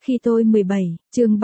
Khi tôi 17, chương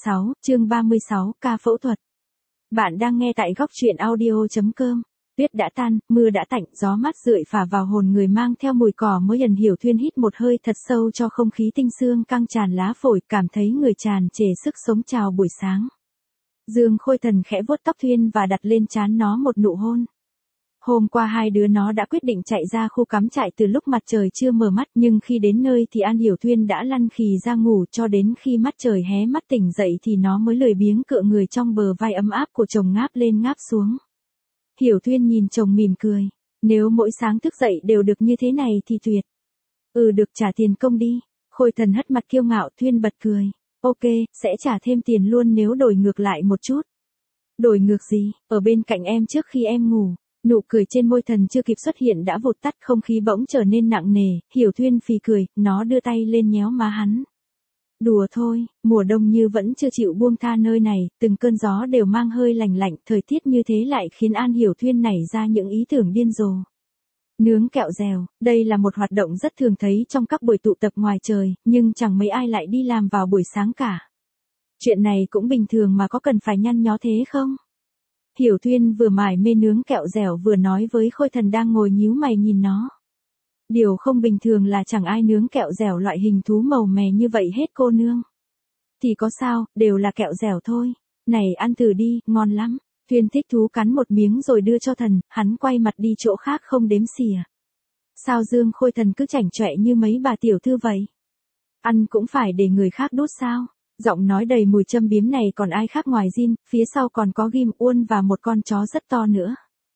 36, ca phẫu thuật. Bạn đang nghe tại góc truyện audio.com. Tuyết đã tan, mưa đã tạnh, gió mát rượi phả vào hồn người mang theo mùi cỏ mới ẩn hiểu. Thuyên hít một hơi thật sâu cho không khí tinh sương căng tràn lá phổi, cảm thấy người tràn trề sức sống chào buổi sáng. Dương Khôi Thần khẽ vuốt tóc Thuyên và đặt lên trán nó một nụ hôn. Hôm qua hai đứa nó đã quyết định chạy ra khu cắm trại từ lúc mặt trời chưa mở mắt, nhưng khi đến nơi thì An Hiểu Thuyên đã lăn khì ra ngủ, cho đến khi mắt trời hé mắt tỉnh dậy thì nó mới lười biếng cựa người trong bờ vai ấm áp của chồng ngáp lên ngáp xuống. Hiểu Thuyên nhìn chồng mỉm cười, nếu mỗi sáng thức dậy đều được như thế này thì tuyệt. Được, trả tiền công đi. Khôi Thần hất mặt kiêu ngạo. Thuyên bật cười, ok, sẽ trả thêm tiền luôn nếu đổi ngược lại một chút. Đổi ngược gì? Ở bên cạnh em trước khi em ngủ. Nụ cười trên môi Thần chưa kịp xuất hiện đã vụt tắt, không khí bỗng trở nên nặng nề. Hiểu Thuyên phì cười, nó đưa tay lên nhéo má hắn. Đùa thôi, mùa đông như vẫn chưa chịu buông tha nơi này, từng cơn gió đều mang hơi lạnh lạnh, thời tiết như thế lại khiến An Hiểu Thuyên nảy ra những ý tưởng điên rồ. Nướng kẹo dẻo, đây là một hoạt động rất thường thấy trong các buổi tụ tập ngoài trời, nhưng chẳng mấy ai lại đi làm vào buổi sáng cả. Chuyện này cũng bình thường mà, có cần phải nhăn nhó thế không? Hiểu Thuyên vừa mải mê nướng kẹo dẻo vừa nói với Khôi Thần đang ngồi nhíu mày nhìn nó. Điều không bình thường là chẳng ai nướng kẹo dẻo loại hình thú màu mè như vậy hết cô nương. Thì có sao, đều là kẹo dẻo thôi. Này ăn thử đi, ngon lắm. Thuyên thích thú cắn một miếng rồi đưa cho Thần, hắn quay mặt đi chỗ khác không đếm xỉa. Sao Dương Khôi Thần cứ chảnh chọe như mấy bà tiểu thư vậy? Ăn cũng phải để người khác đút sao? Giọng nói đầy mùi châm biếm này còn ai khác ngoài Jin, phía sau còn có Ghim, Uôn và một con chó rất to nữa.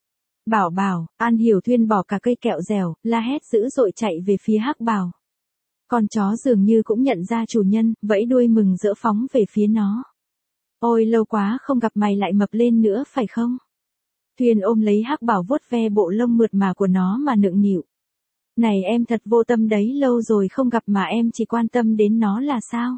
Bảo, An Hiểu Thuyên bỏ cả cây kẹo dẻo, la hét dữ dội chạy về phía Hắc Bảo. Con chó dường như cũng nhận ra chủ nhân, vẫy đuôi mừng rỡ phóng về phía nó. Ôi lâu quá không gặp mày lại mập lên nữa phải không? Thuyên ôm lấy Hắc Bảo vuốt ve bộ lông mượt mà của nó mà nựng nịu. Này em thật vô tâm đấy, lâu rồi không gặp mà em chỉ quan tâm đến nó là sao?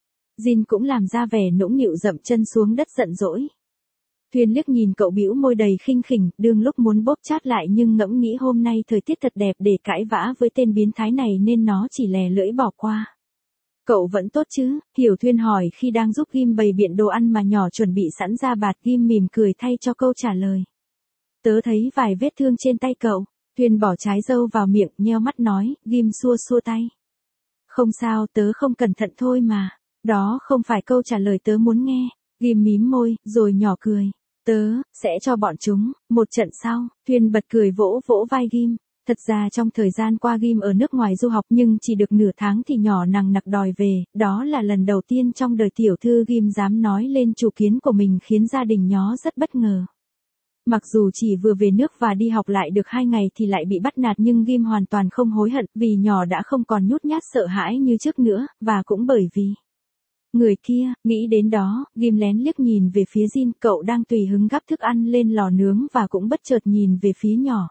Jin cũng làm ra vẻ nũng nịu dậm chân xuống đất giận dỗi. Thuyên liếc nhìn cậu bĩu môi đầy khinh khỉnh, đương lúc muốn bóp chát lại nhưng ngẫm nghĩ hôm nay thời tiết thật đẹp để cãi vã với tên biến thái này nên nó chỉ lè lưỡi bỏ qua. Cậu vẫn tốt chứ? Hiểu Thuyên hỏi khi đang giúp Ghim bày biện đồ ăn mà nhỏ chuẩn bị sẵn ra bạt. Ghim mỉm cười thay cho câu trả lời. Tớ thấy vài vết thương trên tay cậu. Thuyên bỏ trái dâu vào miệng, nheo mắt nói. Ghim xua xua tay. Không sao, tớ không cẩn thận thôi mà. Đó không phải câu trả lời tớ muốn nghe. Ghim mím môi, rồi nhỏ cười. Tớ sẽ cho bọn chúng một trận sau. Thuyên bật cười vỗ vỗ vai Ghim. Thật ra trong thời gian qua Ghim ở nước ngoài du học nhưng chỉ được nửa tháng thì nhỏ nằng nặc đòi về. Đó là lần đầu tiên trong đời tiểu thư Ghim dám nói lên chủ kiến của mình, khiến gia đình nó rất bất ngờ. Mặc dù chỉ vừa về nước và đi học lại được 2 ngày thì lại bị bắt nạt, nhưng Ghim hoàn toàn không hối hận, vì nhỏ đã không còn nhút nhát sợ hãi như trước nữa, và cũng bởi vì người kia. Nghĩ đến đó, Ghim lén liếc nhìn về phía Jin, cậu đang tùy hứng gắp thức ăn lên lò nướng và cũng bất chợt nhìn về phía nhỏ.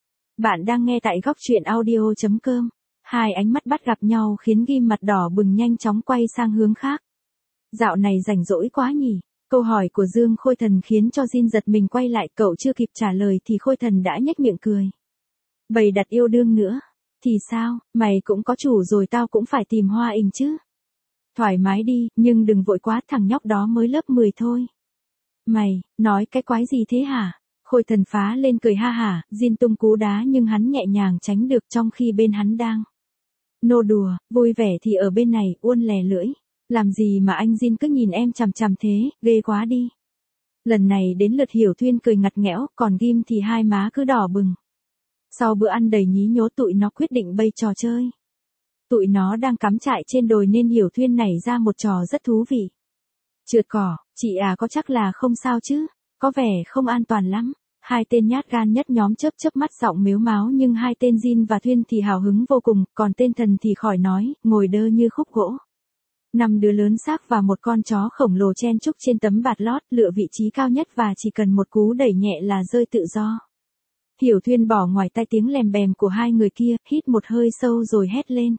Bạn đang nghe tại góc truyện audio.com. Hai ánh mắt bắt gặp nhau khiến Ghim mặt đỏ bừng nhanh chóng quay sang hướng khác. Dạo này rảnh rỗi quá nhỉ? Câu hỏi của Dương Khôi Thần khiến cho Jin giật mình quay lại, cậu chưa kịp trả lời thì Khôi Thần đã nhếch miệng cười. Bày đặt yêu đương nữa. Thì sao, mày cũng có chủ rồi, tao cũng phải tìm Hoa Ình chứ. Thoải mái đi, nhưng đừng vội quá, thằng nhóc đó mới lớp 10 thôi. Mày, nói cái quái gì thế hả? Khôi Thần phá lên cười ha hả. Jin tung cú đá nhưng hắn nhẹ nhàng tránh được, trong khi bên hắn đang nô đùa, vui vẻ thì ở bên này, Uôn lè lưỡi. Làm gì mà anh Jin cứ nhìn em chằm chằm thế, ghê quá đi. Lần này đến lượt Hiểu Thuyên cười ngặt nghẽo, còn Ghim thì hai má cứ đỏ bừng. Sau bữa ăn đầy nhí nhố, tụi nó quyết định bày trò chơi. Tụi nó đang cắm trại trên đồi nên Hiểu Thuyên nảy ra một trò rất thú vị. Trượt cỏ, chị à, có chắc là không sao chứ? Có vẻ không an toàn lắm. Hai tên nhát gan nhất nhóm chớp chớp mắt giọng mếu máo, nhưng hai tên Jin và Thuyên thì hào hứng vô cùng, còn tên Thần thì khỏi nói, ngồi đơ như khúc gỗ. 5 đứa lớn xác và một con chó khổng lồ chen chúc trên tấm bạt lót, lựa vị trí cao nhất và chỉ cần một cú đẩy nhẹ là rơi tự do. Hiểu Thuyên bỏ ngoài tai tiếng lèm bèm của hai người kia, hít một hơi sâu rồi hét lên.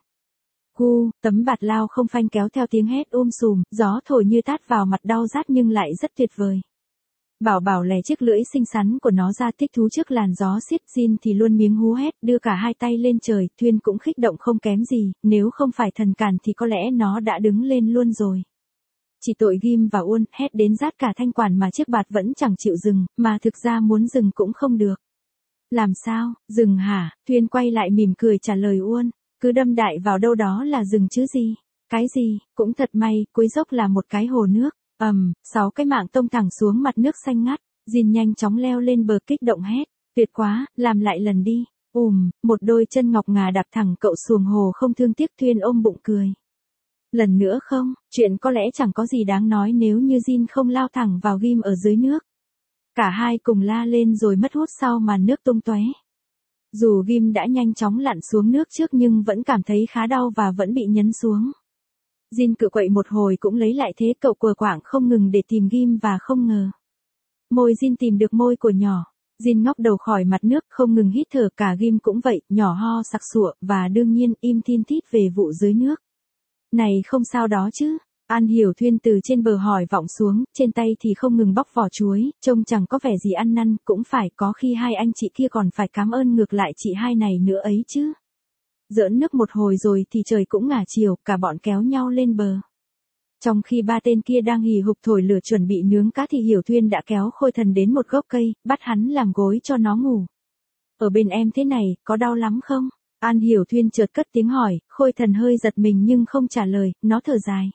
Tấm bạt lao không phanh kéo theo tiếng hét sùm, gió thổi như tát vào mặt đau rát nhưng lại rất tuyệt vời. Bảo Bảo lè chiếc lưỡi xinh xắn của nó ra thích thú trước làn gió xiết, Jin thì luôn miếng hú hét, đưa cả hai tay lên trời, Thuyên cũng khích động không kém gì, nếu không phải thần cản thì có lẽ nó đã đứng lên luôn rồi. Chỉ tội Ghim và Uôn, hét đến rát cả thanh quản mà chiếc bạt vẫn chẳng chịu dừng, mà thực ra muốn dừng cũng không được. Làm sao, dừng hả? Thuyên quay lại mỉm cười trả lời Uôn, cứ đâm đại vào đâu đó là dừng chứ gì. Cái gì, cũng thật may, cuối dốc là một cái hồ nước. 6 cái mạng tông thẳng xuống mặt nước xanh ngắt, Jin nhanh chóng leo lên bờ kích động hét, tuyệt quá, làm lại lần đi. Một đôi chân ngọc ngà đạp thẳng cậu xuồng hồ không thương tiếc. Thuyên ôm bụng cười. Lần nữa không, chuyện có lẽ chẳng có gì đáng nói nếu như Jin không lao thẳng vào Ghim ở dưới nước. Cả hai cùng la lên rồi mất hút sau màn nước tung tóe. Dù Ghim đã nhanh chóng lặn xuống nước trước nhưng vẫn cảm thấy khá đau và vẫn bị nhấn xuống. Jin cựa quậy một hồi cũng lấy lại thế, cậu quờ quạng không ngừng để tìm Ghim và không ngờ. Môi Jin tìm được môi của nhỏ. Jin ngóc đầu khỏi mặt nước không ngừng hít thở, cả Ghim cũng vậy, nhỏ ho sặc sụa và đương nhiên im thin thít về vụ dưới nước. Này không sao đó chứ? An Hiểu Thuyên từ trên bờ hỏi vọng xuống, trên tay thì không ngừng bóc vỏ chuối, trông chẳng có vẻ gì ăn năn, cũng phải có khi hai anh chị kia còn phải cảm ơn ngược lại chị hai này nữa ấy chứ. Giỡn nước một hồi rồi thì trời cũng ngả chiều, cả bọn kéo nhau lên bờ. Trong khi ba tên kia đang hì hục thổi lửa chuẩn bị nướng cá thì Hiểu Thuyên đã kéo Khôi Thần đến một gốc cây, bắt hắn làm gối cho nó ngủ. Ở bên em thế này, có đau lắm không? An Hiểu Thuyên chợt cất tiếng hỏi, Khôi Thần hơi giật mình nhưng không trả lời, nó thở dài.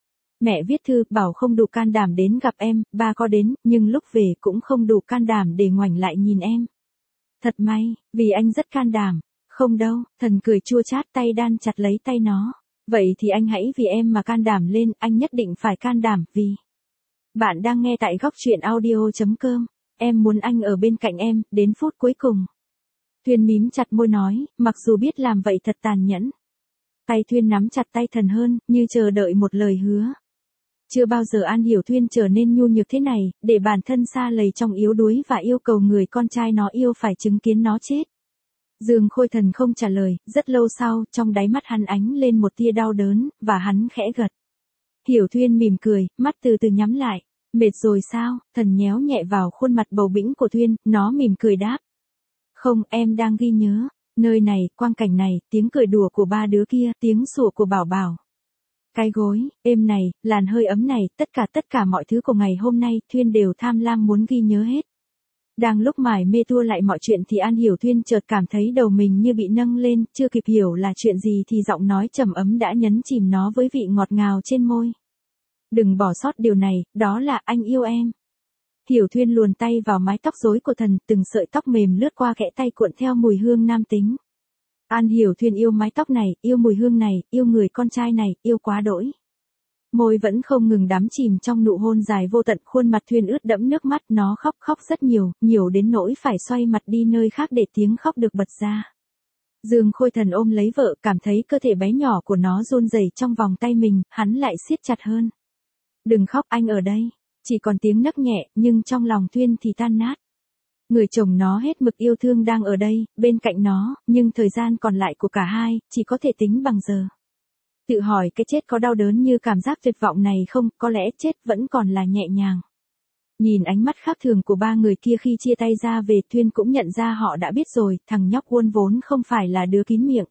Mẹ viết thư bảo không đủ can đảm đến gặp em, ba có đến, nhưng lúc về cũng không đủ can đảm để ngoảnh lại nhìn em. Thật may, vì anh rất can đảm. Không đâu, Thần cười chua chát, tay đan chặt lấy tay nó. Vậy thì anh hãy vì em mà can đảm lên, anh nhất định phải can đảm, vì... Bạn đang nghe tại góc truyện audio.com. Em muốn anh ở bên cạnh em, đến phút cuối cùng. Thuyên mím chặt môi nói, mặc dù biết làm vậy thật tàn nhẫn. Tay Thuyên nắm chặt tay Thần hơn, như chờ đợi một lời hứa. Chưa bao giờ An Hiểu Thuyên trở nên nhu nhược thế này, để bản thân sa lầy trong yếu đuối và yêu cầu người con trai nó yêu phải chứng kiến nó chết. Dương Khôi Thần không trả lời, rất lâu sau, trong đáy mắt hắn ánh lên một tia đau đớn, và hắn khẽ gật. Hiểu Thuyên mỉm cười, mắt từ từ nhắm lại. Mệt rồi sao? Thần nhéo nhẹ vào khuôn mặt bầu bĩnh của Thuyên, nó mỉm cười đáp. Không, em đang ghi nhớ. Nơi này, quang cảnh này, tiếng cười đùa của ba đứa kia, tiếng sủa của Bảo Bảo. Cái gối, êm này, làn hơi ấm này, tất cả mọi thứ của ngày hôm nay, Thuyên đều tham lam muốn ghi nhớ hết. Đang lúc mải mê tua lại mọi chuyện thì An Hiểu Thuyên chợt cảm thấy đầu mình như bị nâng lên, chưa kịp hiểu là chuyện gì thì giọng nói trầm ấm đã nhấn chìm nó với vị ngọt ngào trên môi. Đừng bỏ sót điều này, đó là anh yêu em. Hiểu Thuyên luồn tay vào mái tóc rối của Thần, từng sợi tóc mềm lướt qua kẽ tay cuộn theo mùi hương nam tính. An Hiểu Thuyên yêu mái tóc này, yêu mùi hương này, yêu người con trai này, yêu quá đỗi. Môi vẫn không ngừng đắm chìm trong nụ hôn dài vô tận, khuôn mặt Thuyên ướt đẫm nước mắt, nó khóc rất nhiều, nhiều đến nỗi phải xoay mặt đi nơi khác để tiếng khóc được bật ra. Dương Khôi Thần ôm lấy vợ, cảm thấy cơ thể bé nhỏ của nó run rẩy trong vòng tay mình, hắn lại siết chặt hơn. Đừng khóc, anh ở đây. Chỉ còn tiếng nấc nhẹ, nhưng trong lòng Thuyên thì tan nát. Người chồng nó hết mực yêu thương đang ở đây, bên cạnh nó, nhưng thời gian còn lại của cả hai, chỉ có thể tính bằng giờ. Tự hỏi cái chết có đau đớn như cảm giác tuyệt vọng này không, có lẽ chết vẫn còn là nhẹ nhàng. Nhìn ánh mắt khác thường của ba người kia khi chia tay ra về, Thuyên cũng nhận ra họ đã biết rồi, thằng nhóc Uôn vốn không phải là đứa kín miệng.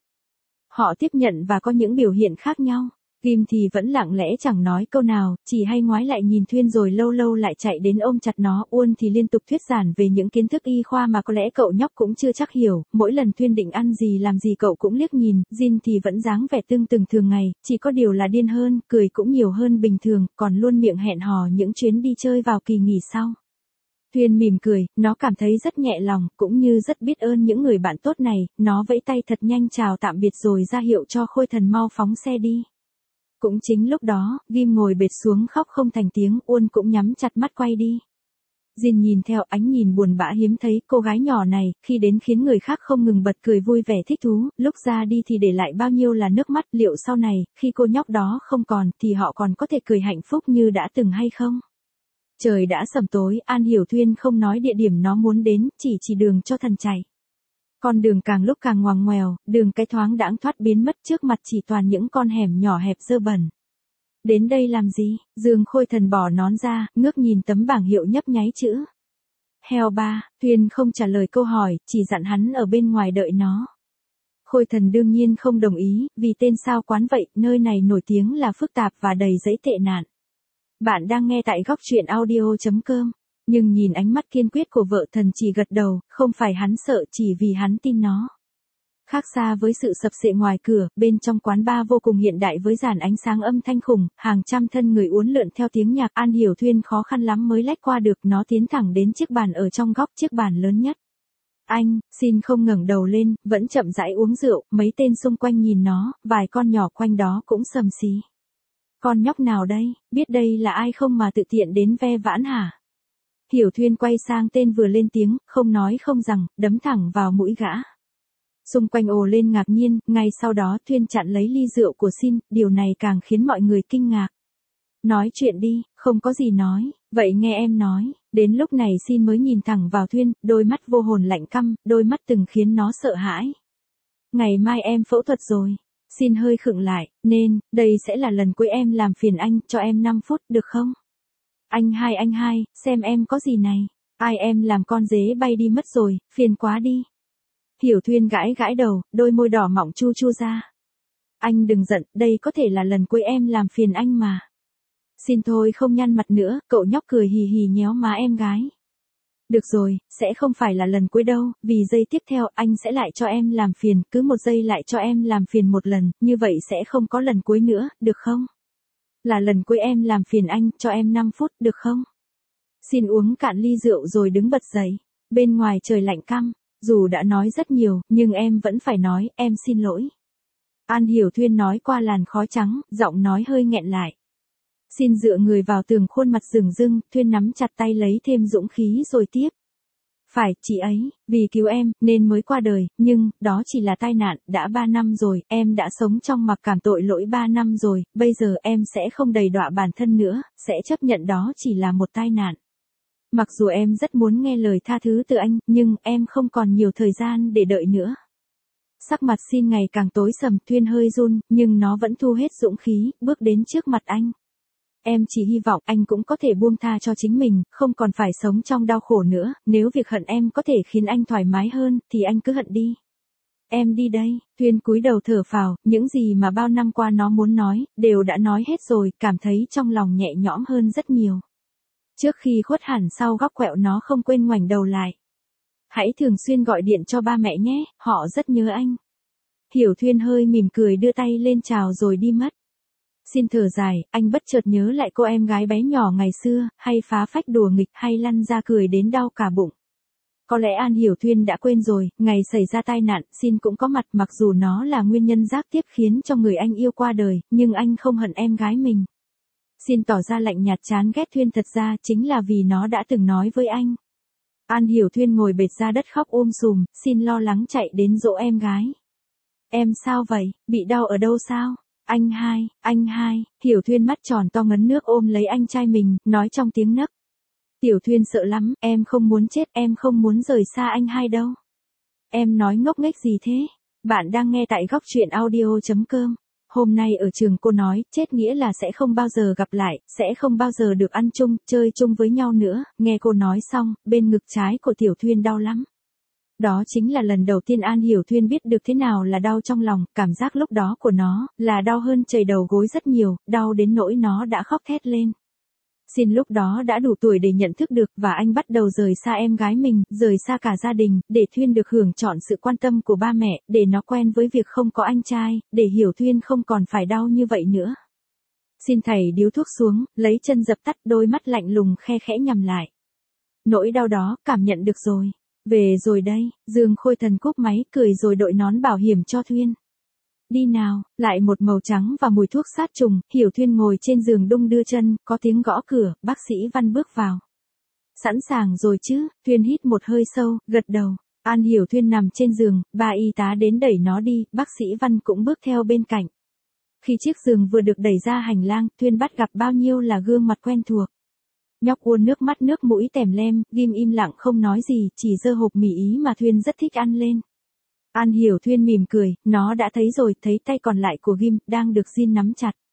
Họ tiếp nhận và có những biểu hiện khác nhau. Ghim thì vẫn lặng lẽ chẳng nói câu nào, chỉ hay ngoái lại nhìn Thuyên rồi lâu lâu lại chạy đến ôm chặt nó. Uôn thì liên tục thuyết giảng về những kiến thức y khoa mà có lẽ cậu nhóc cũng chưa chắc hiểu, mỗi lần Thuyên định ăn gì làm gì cậu cũng liếc nhìn. Jin thì vẫn dáng vẻ tưng từng thường ngày, chỉ có điều là điên hơn, cười cũng nhiều hơn bình thường, còn luôn miệng hẹn hò những chuyến đi chơi vào kỳ nghỉ sau. Thuyên mỉm cười, nó cảm thấy rất nhẹ lòng, cũng như rất biết ơn những người bạn tốt này, nó vẫy tay thật nhanh chào tạm biệt rồi ra hiệu cho Khôi Thần mau phóng xe đi. Cũng chính lúc đó, Ghim ngồi bệt xuống khóc không thành tiếng, Uôn cũng nhắm chặt mắt quay đi. Jin nhìn theo, ánh nhìn buồn bã hiếm thấy, cô gái nhỏ này, khi đến khiến người khác không ngừng bật cười vui vẻ thích thú, lúc ra đi thì để lại bao nhiêu là nước mắt, liệu sau này, khi cô nhóc đó không còn, thì họ còn có thể cười hạnh phúc như đã từng hay không? Trời đã sầm tối, An Hiểu Thuyên không nói địa điểm nó muốn đến, chỉ đường cho Thần chạy. Con đường càng lúc càng ngoằn ngoèo, đường cái thoáng đãng thoát biến mất, trước mặt chỉ toàn những con hẻm nhỏ hẹp dơ bẩn. Đến đây làm gì? Dương Khôi Thần bỏ nón ra, ngước nhìn tấm bảng hiệu nhấp nháy chữ. Heo ba, Thuyên không trả lời câu hỏi, chỉ dặn hắn ở bên ngoài đợi nó. Khôi Thần đương nhiên không đồng ý, vì tên sao quán vậy, nơi này nổi tiếng là phức tạp và đầy dẫy tệ nạn. Bạn đang nghe tại góc truyện audio.com. Nhưng nhìn ánh mắt kiên quyết của vợ Thần chỉ gật đầu, không phải hắn sợ chỉ vì hắn tin nó. Khác xa với sự sập sệ ngoài cửa, bên trong quán bar vô cùng hiện đại với dàn ánh sáng âm thanh khủng, hàng trăm thân người uốn lượn theo tiếng nhạc. An Hiểu Thuyên khó khăn lắm mới lách qua được, nó tiến thẳng đến chiếc bàn ở trong góc, chiếc bàn lớn nhất. Anh, xin không ngẩng đầu lên, vẫn chậm rãi uống rượu, mấy tên xung quanh nhìn nó, vài con nhỏ quanh đó cũng sầm xí. Con nhóc nào đây, biết đây là ai không mà tự tiện đến ve vãn hả? Hiểu Thuyên quay sang tên vừa lên tiếng, không nói không rằng, đấm thẳng vào mũi gã. Xung quanh ồ lên ngạc nhiên, ngay sau đó Thuyên chặn lấy ly rượu của Xin, điều này càng khiến mọi người kinh ngạc. Nói chuyện đi, không có gì nói, vậy nghe em nói. Đến lúc này Xin mới nhìn thẳng vào Thuyên, đôi mắt vô hồn lạnh căm, đôi mắt từng khiến nó sợ hãi. Ngày mai em phẫu thuật rồi. Xin hơi khựng lại, nên, đây sẽ là lần cuối em làm phiền anh, cho em 5 phút, được không? Anh hai, xem em có gì này. Ai em làm con dế bay đi mất rồi, phiền quá đi. Hiểu Thuyên gãi gãi đầu, đôi môi đỏ mọng chu chu ra. Anh đừng giận, đây có thể là lần cuối em làm phiền anh mà. Xin thôi không nhăn mặt nữa, cậu nhóc cười hì hì nhéo má em gái. Được rồi, sẽ không phải là lần cuối đâu, vì giây tiếp theo anh sẽ lại cho em làm phiền, cứ một giây lại cho em làm phiền một lần, như vậy sẽ không có lần cuối nữa, được không? Là lần cuối em làm phiền anh, cho em 5 phút, được không? Xin uống cạn ly rượu rồi đứng bật dậy. Bên ngoài trời lạnh căm, dù đã nói rất nhiều, nhưng em vẫn phải nói, em xin lỗi. An Hiểu Thuyên nói qua làn khói trắng, giọng nói hơi nghẹn lại. Xin dựa người vào tường, khuôn mặt rừng rưng, Thuyên nắm chặt tay lấy thêm dũng khí rồi tiếp. Phải, chị ấy, vì cứu em, nên mới qua đời, nhưng, đó chỉ là tai nạn, đã 3 năm rồi, em đã sống trong mặc cảm tội lỗi 3 năm rồi, bây giờ em sẽ không đầy đọa bản thân nữa, sẽ chấp nhận đó chỉ là một tai nạn. Mặc dù em rất muốn nghe lời tha thứ từ anh, nhưng em không còn nhiều thời gian để đợi nữa. Sắc mặt Xin ngày càng tối sầm, Thuyên hơi run, nhưng nó vẫn thu hết dũng khí, bước đến trước mặt anh. Em chỉ hy vọng anh cũng có thể buông tha cho chính mình, không còn phải sống trong đau khổ nữa, nếu việc hận em có thể khiến anh thoải mái hơn, thì anh cứ hận đi. Em đi đây, Thuyên cúi đầu thở phào, những gì mà bao năm qua nó muốn nói, đều đã nói hết rồi, cảm thấy trong lòng nhẹ nhõm hơn rất nhiều. Trước khi khuất hẳn sau góc quẹo nó không quên ngoảnh đầu lại. Hãy thường xuyên gọi điện cho ba mẹ nhé, họ rất nhớ anh. Hiểu Thuyên hơi mỉm cười đưa tay lên chào rồi đi mất. Xin thở dài, anh bất chợt nhớ lại cô em gái bé nhỏ ngày xưa, hay phá phách đùa nghịch hay lăn ra cười đến đau cả bụng. Có lẽ An Hiểu Thuyên đã quên rồi, ngày xảy ra tai nạn, Xin cũng có mặt, mặc dù nó là nguyên nhân giáp tiếp khiến cho người anh yêu qua đời, nhưng anh không hận em gái mình. Xin tỏ ra lạnh nhạt chán ghét Thuyên, thật ra chính là vì nó đã từng nói với anh. An Hiểu Thuyên ngồi bệt ra đất khóc sùm, Xin lo lắng chạy đến dỗ em gái. Em sao vậy, bị đau ở đâu sao? Anh hai, Hiểu Thuyên mắt tròn to ngấn nước ôm lấy anh trai mình, nói trong tiếng nấc. Tiểu Thuyên sợ lắm, em không muốn chết, em không muốn rời xa anh hai đâu. Em nói ngốc nghếch gì thế? Bạn đang nghe tại góc truyện audio.com. Hôm nay ở trường cô nói, chết nghĩa là sẽ không bao giờ gặp lại, sẽ không bao giờ được ăn chung, chơi chung với nhau nữa. Nghe cô nói xong, bên ngực trái của Tiểu Thuyên đau lắm. Đó chính là lần đầu tiên An Hiểu Thuyên biết được thế nào là đau trong lòng, cảm giác lúc đó của nó, là đau hơn chảy đầu gối rất nhiều, đau đến nỗi nó đã khóc thét lên. Xin lúc đó đã đủ tuổi để nhận thức được, và anh bắt đầu rời xa em gái mình, rời xa cả gia đình, để Thuyên được hưởng trọn sự quan tâm của ba mẹ, để nó quen với việc không có anh trai, để Hiểu Thuyên không còn phải đau như vậy nữa. Xin thầy điếu thuốc xuống, lấy chân dập tắt, đôi mắt lạnh lùng khe khẽ nhắm lại. Nỗi đau đó, cảm nhận được rồi. Về rồi đây, Dương Khôi Thần cúp máy, cười rồi đội nón bảo hiểm cho Thuyên. Đi nào, lại một màu trắng và mùi thuốc sát trùng, Hiểu Thuyên ngồi trên giường đung đưa chân, có tiếng gõ cửa, bác sĩ Văn bước vào. Sẵn sàng rồi chứ, Thuyên hít một hơi sâu, gật đầu. An Hiểu Thuyên nằm trên giường, ba y tá đến đẩy nó đi, bác sĩ Văn cũng bước theo bên cạnh. Khi chiếc giường vừa được đẩy ra hành lang, Thuyên bắt gặp bao nhiêu là gương mặt quen thuộc. Nhóc uôn nước mắt nước mũi tèm lem, Ghim im lặng không nói gì, chỉ giơ hộp mì Ý mà Thuyên rất thích ăn lên. An Hiểu Thuyên mỉm cười, nó đã thấy rồi, thấy tay còn lại của Ghim, đang được Jin nắm chặt.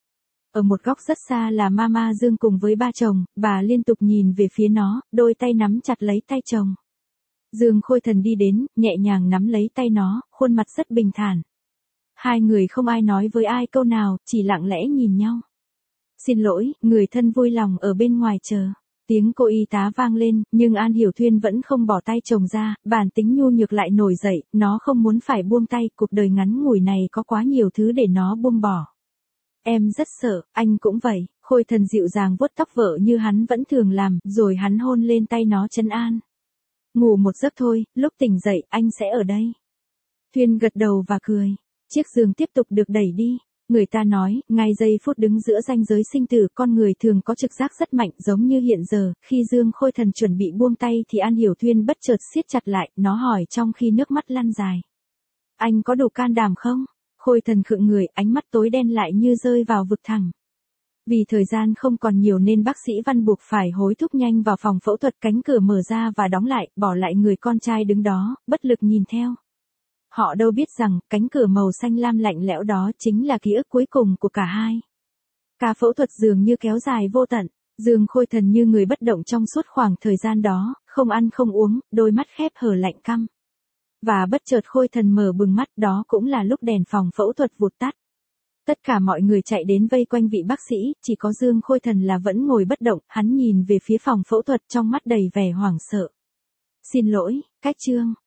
Ở một góc rất xa là Mama Dương cùng với ba chồng, bà liên tục nhìn về phía nó, đôi tay nắm chặt lấy tay chồng. Dương Khôi Thần đi đến, nhẹ nhàng nắm lấy tay nó, khuôn mặt rất bình thản. Hai người không ai nói với ai câu nào, chỉ lặng lẽ nhìn nhau. Xin lỗi, người thân vui lòng ở bên ngoài chờ. Tiếng cô y tá vang lên, nhưng An Hiểu Thuyên vẫn không bỏ tay chồng ra, bản tính nhu nhược lại nổi dậy, nó không muốn phải buông tay, cuộc đời ngắn ngủi này có quá nhiều thứ để nó buông bỏ. Em rất sợ, anh cũng vậy. Khôi Thần dịu dàng vuốt tóc vợ như hắn vẫn thường làm, rồi hắn hôn lên tay nó trấn an. Ngủ một giấc thôi, lúc tỉnh dậy anh sẽ ở đây. Thuyên gật đầu và cười. Chiếc giường tiếp tục được đẩy đi. Người ta nói, ngay giây phút đứng giữa ranh giới sinh tử, con người thường có trực giác rất mạnh giống như hiện giờ. Khi Dương Khôi Thần chuẩn bị buông tay thì An Hiểu Thuyên bất chợt siết chặt lại, nó hỏi trong khi nước mắt lăn dài. Anh có đủ can đảm không? Khôi Thần khựng người, ánh mắt tối đen lại như rơi vào vực thẳm. Vì thời gian không còn nhiều nên bác sĩ Văn buộc phải hối thúc nhanh vào phòng phẫu thuật, cánh cửa mở ra và đóng lại, bỏ lại người con trai đứng đó, bất lực nhìn theo. Họ đâu biết rằng, cánh cửa màu xanh lam lạnh lẽo đó chính là ký ức cuối cùng của cả hai. Ca phẫu thuật dường như kéo dài vô tận, Dương Khôi Thần như người bất động trong suốt khoảng thời gian đó, không ăn không uống, đôi mắt khép hờ lạnh căm. Và bất chợt Khôi Thần mở bừng mắt, đó cũng là lúc đèn phòng phẫu thuật vụt tắt. Tất cả mọi người chạy đến vây quanh vị bác sĩ, chỉ có Dương Khôi Thần là vẫn ngồi bất động, hắn nhìn về phía phòng phẫu thuật trong mắt đầy vẻ hoảng sợ. Xin lỗi, Cách Trương.